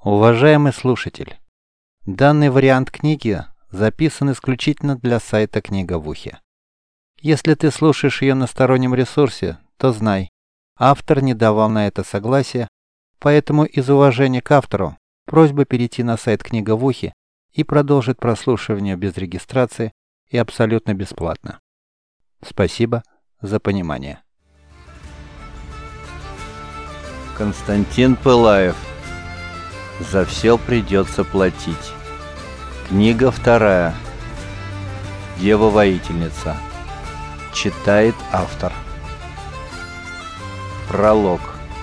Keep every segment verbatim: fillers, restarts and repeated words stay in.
Уважаемый слушатель, данный вариант книги записан исключительно для сайта «Книга в ухе». Если ты слушаешь ее на стороннем ресурсе, то знай, автор не давал на это согласия, поэтому из уважения к автору просьба перейти на сайт «Книга в ухе» и продолжить прослушивание без регистрации и абсолютно бесплатно. Спасибо за понимание. Константин Пылаев. За все придется платить. Книга вторая. Дева-воительница. Читает автор. Пролог.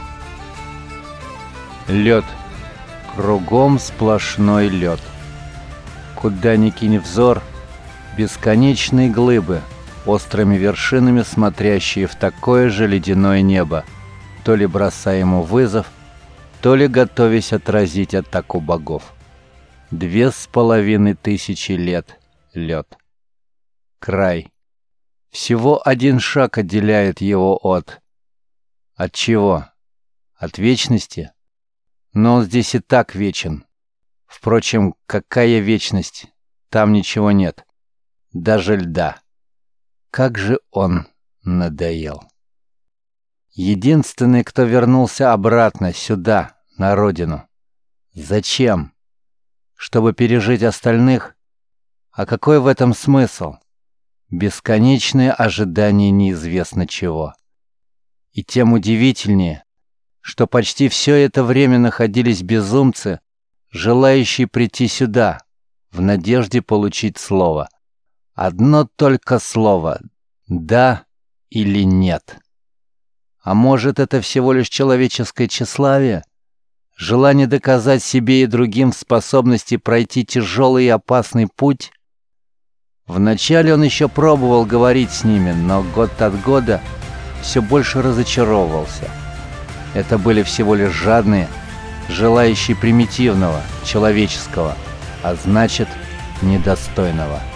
Лед. Кругом сплошной лед. Куда ни кинь взор, бесконечные глыбы, острыми вершинами смотрящие в такое же ледяное небо, то ли бросая ему вызов, то ли готовясь отразить атаку богов. Две с половиной тысячи лет лед. Край. Всего один шаг отделяет его от... От чего? От вечности? Но он здесь и так вечен. Впрочем, какая вечность? Там ничего нет. Даже льда. Как же он надоел. Единственный, кто вернулся обратно сюда, на родину. Зачем? Чтобы пережить остальных? А какой в этом смысл? Бесконечное ожидание неизвестно чего. И тем удивительнее, что почти все это время находились безумцы, желающие прийти сюда, в надежде получить слово. Одно только слово «да» или «нет». А может, это всего лишь человеческое тщеславие? Желание доказать себе и другим способности пройти тяжелый и опасный путь? Вначале он еще пробовал говорить с ними, но год от года все больше разочаровывался. Это были всего лишь жадные, желающие примитивного, человеческого, а значит, недостойного.